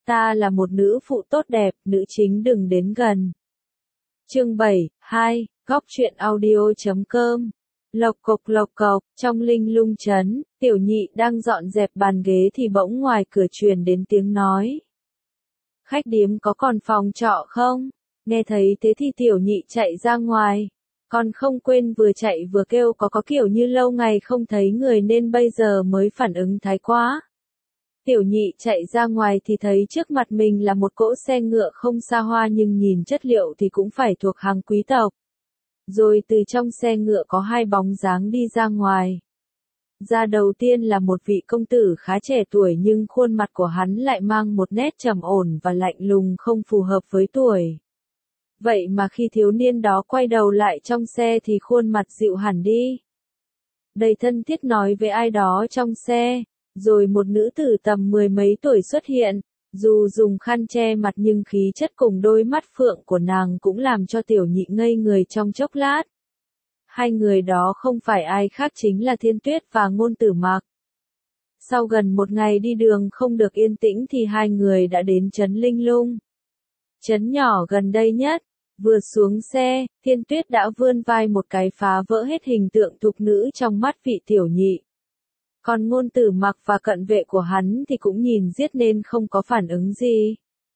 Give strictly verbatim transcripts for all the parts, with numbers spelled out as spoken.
ta là một nữ phụ tốt đẹp, nữ chính đừng đến gần. Chương bảy, hai, góc truyện audio chấm com. Lộc cộc lộc cộc, trong linh lung trấn, tiểu nhị đang dọn dẹp bàn ghế thì bỗng ngoài cửa truyền đến tiếng nói. Khách điếm có còn phòng trọ không? Nghe thấy thế thì tiểu nhị chạy ra ngoài. Còn không quên vừa chạy vừa kêu có có kiểu như lâu ngày không thấy người nên bây giờ mới phản ứng thái quá. Tiểu nhị chạy ra ngoài thì thấy trước mặt mình là một cỗ xe ngựa không xa hoa nhưng nhìn chất liệu thì cũng phải thuộc hàng quý tộc. Rồi từ trong xe ngựa có hai bóng dáng đi ra ngoài. Ra đầu tiên là một vị công tử khá trẻ tuổi nhưng khuôn mặt của hắn lại mang một nét trầm ổn và lạnh lùng không phù hợp với tuổi. Vậy mà khi thiếu niên đó quay đầu lại trong xe thì khuôn mặt dịu hẳn đi. Đầy thân thiết nói với ai đó trong xe, rồi một nữ tử tầm mười mấy tuổi xuất hiện, dù dùng khăn che mặt nhưng khí chất cùng đôi mắt phượng của nàng cũng làm cho tiểu nhị ngây người trong chốc lát. Hai người đó không phải ai khác chính là Thiên Tuyết và Ngôn Tử Mặc. Sau gần một ngày đi đường không được yên tĩnh thì hai người đã đến trấn Linh Lung. Trấn nhỏ gần đây nhất, vừa xuống xe, Thiên Tuyết đã vươn vai một cái phá vỡ hết hình tượng thục nữ trong mắt vị tiểu nhị. Còn Ngôn Tử Mặc và cận vệ của hắn thì cũng nhìn giết nên không có phản ứng gì.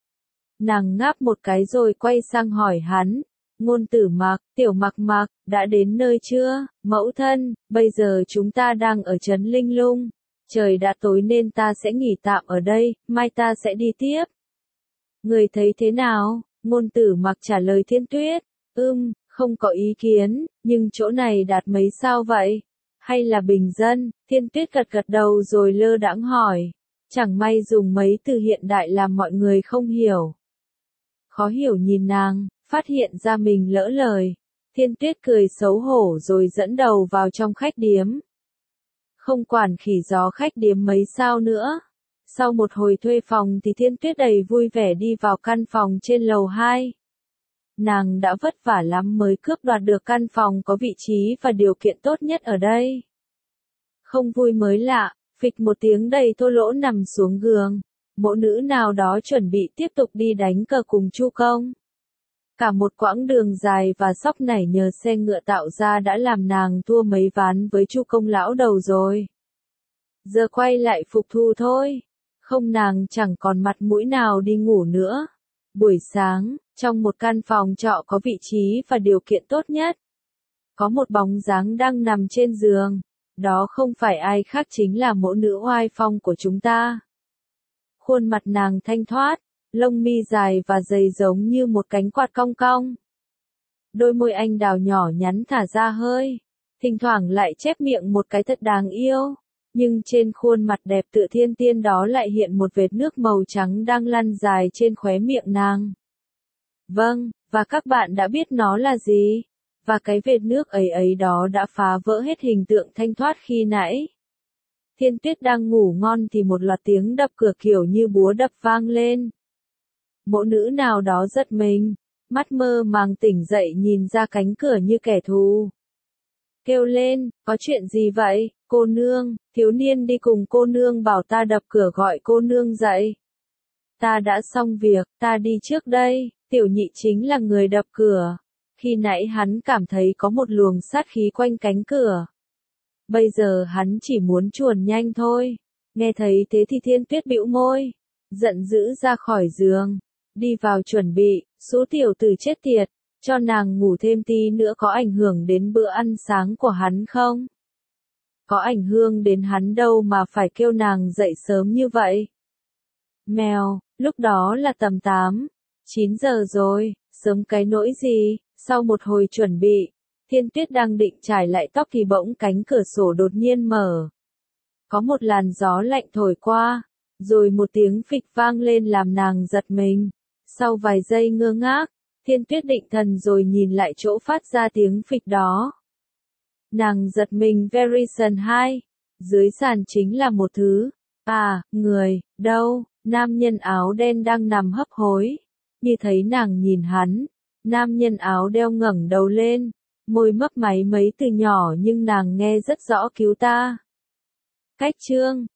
Nàng ngáp một cái rồi quay sang hỏi hắn. Ngôn Tử Mặc, tiểu Mặc Mặc, đã đến nơi chưa? Mẫu thân, bây giờ chúng ta đang ở trấn Linh Lung. Trời đã tối nên ta sẽ nghỉ tạm ở đây, mai ta sẽ đi tiếp. Người thấy thế nào? Ngôn Tử Mặc trả lời Thiên Tuyết. Ừm, không có ý kiến, nhưng chỗ này đạt mấy sao vậy? Hay là bình dân? Thiên Tuyết gật gật đầu rồi lơ đãng hỏi. Chẳng may dùng mấy từ hiện đại làm mọi người không hiểu. Khó hiểu nhìn nàng, phát hiện ra mình lỡ lời. Thiên Tuyết cười xấu hổ rồi dẫn đầu vào trong khách điếm. Không quản khỉ gió khách điếm mấy sao nữa. Sau một hồi thuê phòng thì Thiên Tuyết đầy vui vẻ đi vào căn phòng trên lầu hai. Nàng đã vất vả lắm mới cướp đoạt được căn phòng có vị trí và điều kiện tốt nhất ở đây. Không vui mới lạ, phịch một tiếng đầy thô lỗ nằm xuống giường. Mộ nữ nào đó chuẩn bị tiếp tục đi đánh cờ cùng Chu Công. Cả một quãng đường dài và sóc nảy nhờ xe ngựa tạo ra đã làm nàng thua mấy ván với Chu Công lão đầu rồi. Giờ quay lại phục thù thôi. Không nàng chẳng còn mặt mũi nào đi ngủ nữa. Buổi sáng, trong một căn phòng trọ có vị trí và điều kiện tốt nhất. Có một bóng dáng đang nằm trên giường. Đó không phải ai khác chính là mẫu nữ oai phong của chúng ta. Khuôn mặt nàng thanh thoát, lông mi dài và dày giống như một cánh quạt cong cong. Đôi môi anh đào nhỏ nhắn thả ra hơi, thỉnh thoảng lại chép miệng một cái thật đáng yêu. Nhưng trên khuôn mặt đẹp tựa thiên tiên đó lại hiện một vệt nước màu trắng đang lăn dài trên khóe miệng nàng. Vâng, và các bạn đã biết nó là gì? Và cái vệt nước ấy ấy đó đã phá vỡ hết hình tượng thanh thoát khi nãy. Thiên Tuyết đang ngủ ngon thì một loạt tiếng đập cửa kiểu như búa đập vang lên. Mộ nữ nào đó giật mình, mắt mơ màng tỉnh dậy nhìn ra cánh cửa như kẻ thù. Kêu lên, có chuyện gì vậy, cô nương? Thiếu niên đi cùng cô nương bảo ta đập cửa gọi cô nương dậy. Ta đã xong việc, ta đi trước đây. Tiểu nhị chính là người đập cửa. Khi nãy hắn cảm thấy có một luồng sát khí quanh cánh cửa. Bây giờ hắn chỉ muốn chuồn nhanh thôi. Nghe thấy thế thì Thiên Tuyết bĩu môi, giận dữ ra khỏi giường, đi vào chuẩn bị, số tiểu tử chết tiệt, cho nàng ngủ thêm tí nữa có ảnh hưởng đến bữa ăn sáng của hắn không? Có ảnh hưởng đến hắn đâu mà phải kêu nàng dậy sớm như vậy. Mèo, lúc đó là tầm tám, chín giờ rồi, sớm cái nỗi gì? Sau một hồi chuẩn bị, Thiên Tuyết đang định trải lại tóc thì bỗng cánh cửa sổ đột nhiên mở. Có một làn gió lạnh thổi qua, rồi một tiếng phịch vang lên làm nàng giật mình. Sau vài giây ngơ ngác, Thiên Tuyết định thần rồi nhìn lại chỗ phát ra tiếng phịch đó. Nàng giật mình Verison hai, dưới sàn chính là một thứ, à, người, đâu, nam nhân áo đen đang nằm hấp hối. Như thấy nàng nhìn hắn, nam nhân áo đeo ngẩng đầu lên, môi mấp máy mấy từ nhỏ nhưng nàng nghe rất rõ cứu ta. Cách chương,